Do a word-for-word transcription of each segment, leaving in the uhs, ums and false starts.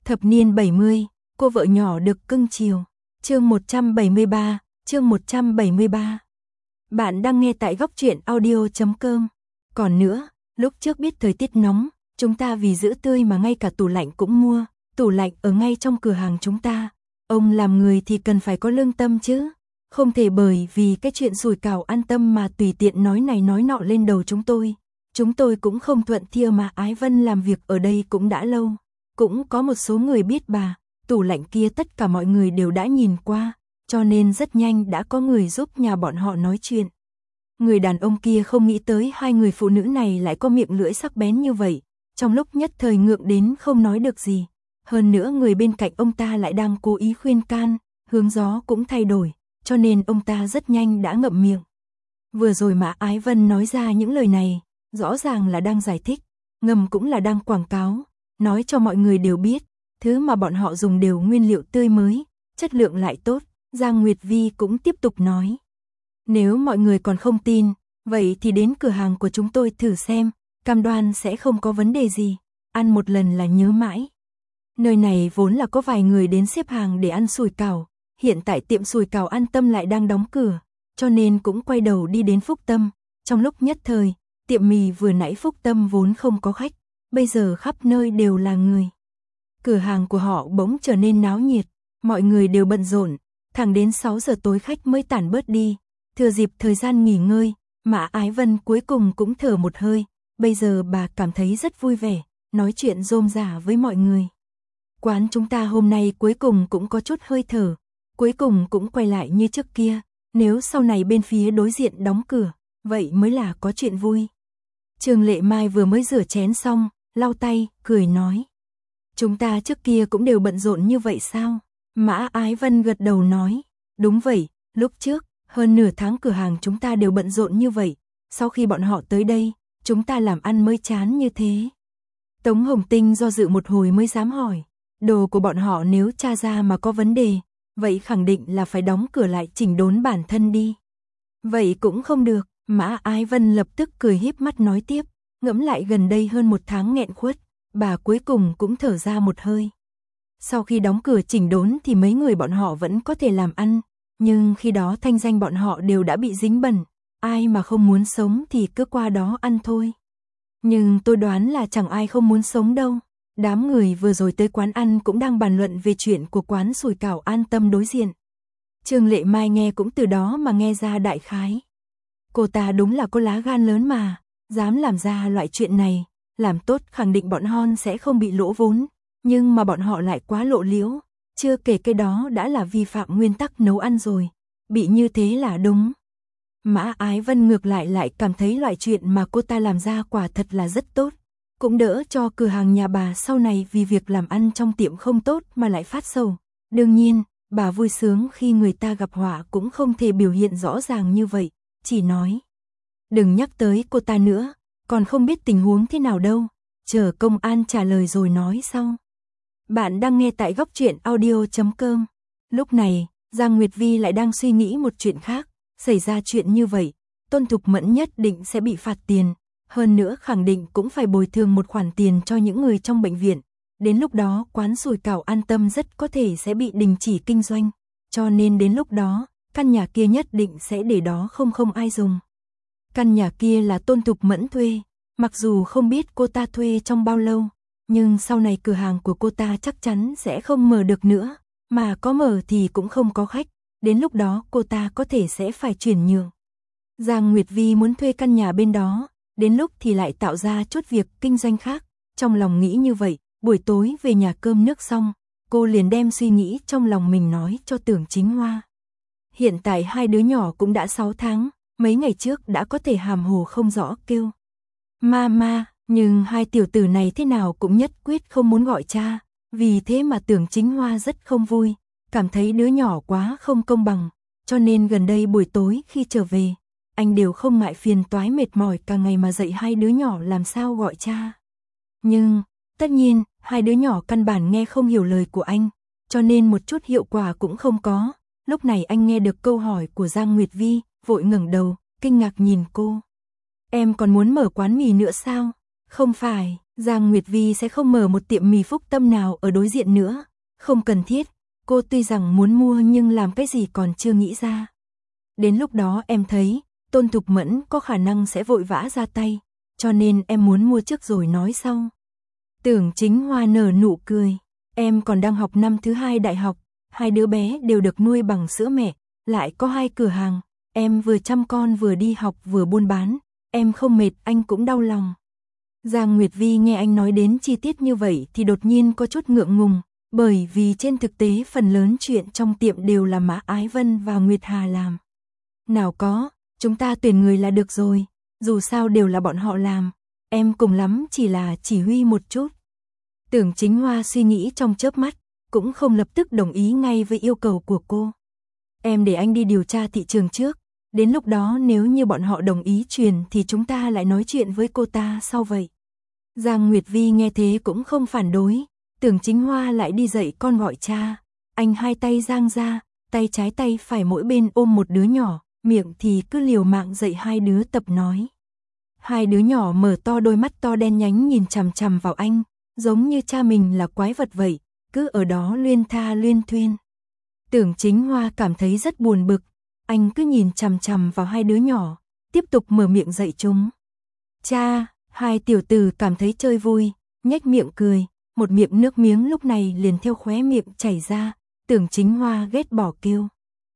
Thập niên bảy mươi, cô vợ nhỏ được cưng chiều. Chương một trăm bảy mươi ba, chương một trăm bảy mươi ba. Bạn đang nghe tại góc truyện audio chấm com. Còn nữa, lúc trước biết thời tiết nóng, chúng ta vì giữ tươi mà ngay cả tủ lạnh cũng mua, tủ lạnh ở ngay trong cửa hàng chúng ta. Ông làm người thì cần phải có lương tâm chứ, không thể bởi vì cái chuyện sủi cảo an tâm mà tùy tiện nói này nói nọ lên đầu chúng tôi. Chúng tôi cũng không thuận theo mà Ái Vân làm việc ở đây cũng đã lâu. Cũng có một số người biết bà, tủ lạnh kia tất cả mọi người đều đã nhìn qua, cho nên rất nhanh đã có người giúp nhà bọn họ nói chuyện. Người đàn ông kia không nghĩ tới hai người phụ nữ này lại có miệng lưỡi sắc bén như vậy, trong lúc nhất thời ngượng đến không nói được gì. Hơn nữa người bên cạnh ông ta lại đang cố ý khuyên can, hướng gió cũng thay đổi, cho nên ông ta rất nhanh đã ngậm miệng. Vừa rồi mà Ái Vân nói ra những lời này, rõ ràng là đang giải thích, ngầm cũng là đang quảng cáo, nói cho mọi người đều biết, thứ mà bọn họ dùng đều nguyên liệu tươi mới, chất lượng lại tốt. Giang Nguyệt Vi cũng tiếp tục nói. Nếu mọi người còn không tin, vậy thì đến cửa hàng của chúng tôi thử xem, cam đoan sẽ không có vấn đề gì, ăn một lần là nhớ mãi. Nơi này vốn là có vài người đến xếp hàng để ăn sủi cảo, hiện tại tiệm sủi cảo An Tâm lại đang đóng cửa, cho nên cũng quay đầu đi đến Phúc Tâm. Trong lúc nhất thời, tiệm mì vừa nãy Phúc Tâm vốn không có khách, bây giờ khắp nơi đều là người. Cửa hàng của họ bỗng trở nên náo nhiệt, mọi người đều bận rộn, thẳng đến sáu giờ tối khách mới tản bớt đi. Thừa dịp thời gian nghỉ ngơi, Mã Ái Vân cuối cùng cũng thở một hơi, bây giờ bà cảm thấy rất vui vẻ, nói chuyện rôm rả với mọi người. Quán chúng ta hôm nay cuối cùng cũng có chút hơi thở, cuối cùng cũng quay lại như trước kia, nếu sau này bên phía đối diện đóng cửa, vậy mới là có chuyện vui. Trương Lệ Mai vừa mới rửa chén xong, lau tay, cười nói. Chúng ta trước kia cũng đều bận rộn như vậy sao? Mã Ái Vân gật đầu nói. Đúng vậy, lúc trước, hơn nửa tháng cửa hàng chúng ta đều bận rộn như vậy. Sau khi bọn họ tới đây, chúng ta làm ăn mới chán như thế. Tống Hồng Tinh do dự một hồi mới dám hỏi. Đồ của bọn họ nếu tra ra mà có vấn đề, vậy khẳng định là phải đóng cửa lại chỉnh đốn bản thân đi. Vậy cũng không được, Mã Ái Vân lập tức cười híp mắt nói tiếp. Ngẫm lại gần đây hơn một tháng nghẹn khuất, bà cuối cùng cũng thở ra một hơi. Sau khi đóng cửa chỉnh đốn thì mấy người bọn họ vẫn có thể làm ăn, nhưng khi đó thanh danh bọn họ đều đã bị dính bẩn, ai mà không muốn sống thì cứ qua đó ăn thôi. Nhưng tôi đoán là chẳng ai không muốn sống đâu. Đám người vừa rồi tới quán ăn cũng đang bàn luận về chuyện của quán sủi cảo An Tâm đối diện. Trương Lệ Mai nghe cũng từ đó mà nghe ra đại khái. Cô ta đúng là có lá gan lớn mà, dám làm ra loại chuyện này, làm tốt khẳng định bọn hon sẽ không bị lỗ vốn, nhưng mà bọn họ lại quá lộ liễu, chưa kể cái đó đã là vi phạm nguyên tắc nấu ăn rồi, bị như thế là đúng. Mã Ái Vân ngược lại lại cảm thấy loại chuyện mà cô ta làm ra quả thật là rất tốt, cũng đỡ cho cửa hàng nhà bà sau này vì việc làm ăn trong tiệm không tốt mà lại phát sầu. Đương nhiên, bà vui sướng khi người ta gặp họa cũng không thể biểu hiện rõ ràng như vậy, chỉ nói. Đừng nhắc tới cô ta nữa, còn không biết tình huống thế nào đâu, chờ công an trả lời rồi nói sau. Bạn đang nghe tại góc truyện audio chấm com. Lúc này, Giang Nguyệt Vi lại đang suy nghĩ một chuyện khác, xảy ra chuyện như vậy, Tôn Thục Mẫn nhất định sẽ bị phạt tiền, hơn nữa khẳng định cũng phải bồi thường một khoản tiền cho những người trong bệnh viện. Đến lúc đó quán sủi cảo An Tâm rất có thể sẽ bị đình chỉ kinh doanh, cho nên đến lúc đó, căn nhà kia nhất định sẽ để đó không không ai dùng. Căn nhà kia là Tôn Thục Mẫn thuê, mặc dù không biết cô ta thuê trong bao lâu, nhưng sau này cửa hàng của cô ta chắc chắn sẽ không mở được nữa, mà có mở thì cũng không có khách, đến lúc đó cô ta có thể sẽ phải chuyển nhượng. Giang Nguyệt Vi muốn thuê căn nhà bên đó, đến lúc thì lại tạo ra chút việc kinh doanh khác, trong lòng nghĩ như vậy, buổi tối về nhà cơm nước xong, cô liền đem suy nghĩ trong lòng mình nói cho Tưởng Chính Hoa. Hiện tại hai đứa nhỏ cũng đã sáu tháng, mấy ngày trước đã có thể hàm hồ không rõ kêu Mama, nhưng hai tiểu tử này thế nào cũng nhất quyết không muốn gọi cha, vì thế mà Tưởng Chính Hoa rất không vui, cảm thấy đứa nhỏ quá không công bằng, cho nên gần đây buổi tối khi trở về, anh đều không ngại phiền toái mệt mỏi cả ngày mà dạy hai đứa nhỏ làm sao gọi cha. Nhưng, tất nhiên, hai đứa nhỏ căn bản nghe không hiểu lời của anh, cho nên một chút hiệu quả cũng không có. Lúc này anh nghe được câu hỏi của Giang Nguyệt Vi, vội ngẩng đầu, kinh ngạc nhìn cô. Em còn muốn mở quán mì nữa sao? Không phải, Giang Nguyệt Vi sẽ không mở một tiệm mì Phúc Tâm nào ở đối diện nữa, không cần thiết, cô tuy rằng muốn mua nhưng làm cái gì còn chưa nghĩ ra. Đến lúc đó em thấy, Tôn Thục Mẫn có khả năng sẽ vội vã ra tay, cho nên em muốn mua trước rồi nói sau. Tưởng Chính Hoa nở nụ cười, em còn đang học năm thứ hai đại học, hai đứa bé đều được nuôi bằng sữa mẹ, lại có hai cửa hàng, em vừa chăm con vừa đi học vừa buôn bán, em không mệt anh cũng đau lòng. Giang Nguyệt Vi nghe anh nói đến chi tiết như vậy thì đột nhiên có chút ngượng ngùng, bởi vì trên thực tế phần lớn chuyện trong tiệm đều là Mã Ái Vân và Nguyệt Hà làm. Nào có, chúng ta tuyển người là được rồi, dù sao đều là bọn họ làm, em cùng lắm chỉ là chỉ huy một chút. Tưởng Chính Hoa suy nghĩ trong chớp mắt, cũng không lập tức đồng ý ngay với yêu cầu của cô. Em để anh đi điều tra thị trường trước, đến lúc đó nếu như bọn họ đồng ý truyền thì chúng ta lại nói chuyện với cô ta sau vậy. Giang Nguyệt Vi nghe thế cũng không phản đối, Tưởng Chính Hoa lại đi dạy con gọi cha, anh hai tay giang ra, tay trái tay phải mỗi bên ôm một đứa nhỏ, miệng thì cứ liều mạng dạy hai đứa tập nói. Hai đứa nhỏ mở to đôi mắt to đen nhánh nhìn chằm chằm vào anh, giống như cha mình là quái vật vậy, cứ ở đó luyên tha luyên thuyên. Tưởng Chính Hoa cảm thấy rất buồn bực, anh cứ nhìn chằm chằm vào hai đứa nhỏ, tiếp tục mở miệng dạy chúng. Cha, hai tiểu tử cảm thấy chơi vui, nhếch miệng cười, một miệng nước miếng lúc này liền theo khóe miệng chảy ra, Tưởng Chính Hoa ghét bỏ kêu.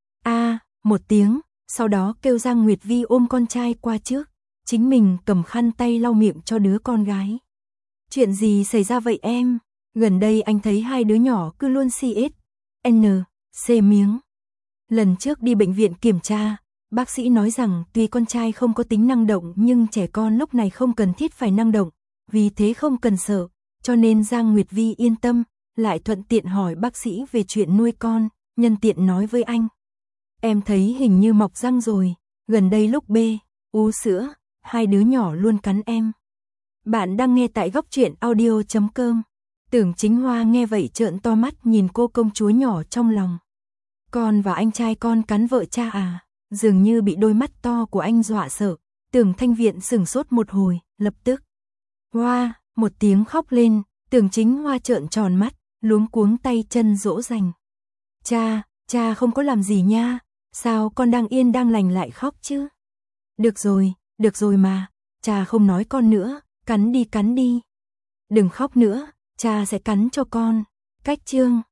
A, một tiếng, sau đó kêu Giang Nguyệt Vi ôm con trai qua trước, chính mình cầm khăn tay lau miệng cho đứa con gái. Chuyện gì xảy ra vậy em? Gần đây anh thấy hai đứa nhỏ cứ luôn xê ét, en, xê miếng. Lần trước đi bệnh viện kiểm tra, bác sĩ nói rằng tuy con trai không có tính năng động nhưng trẻ con lúc này không cần thiết phải năng động, vì thế không cần sợ, cho nên Giang Nguyệt Vi yên tâm, lại thuận tiện hỏi bác sĩ về chuyện nuôi con, nhân tiện nói với anh. Em thấy hình như mọc răng rồi, gần đây lúc bê, ú sữa, hai đứa nhỏ luôn cắn em. Bạn đang nghe tại góc truyện audio chấm com. Tưởng Chính Hoa nghe vậy trợn to mắt nhìn cô công chúa nhỏ trong lòng. Con và anh trai con cắn vợ cha à? Dường như bị đôi mắt to của anh dọa sợ. Tưởng Thanh Viện sửng sốt một hồi, lập tức. Hoa, một tiếng khóc lên, Tưởng Chính Hoa trợn tròn mắt, luống cuống tay chân dỗ dành. Cha, cha không có làm gì nha, sao con đang yên đang lành lại khóc chứ? Được rồi, được rồi mà, cha không nói con nữa, cắn đi cắn đi. Đừng khóc nữa, cha sẽ cắn cho con. Cách chương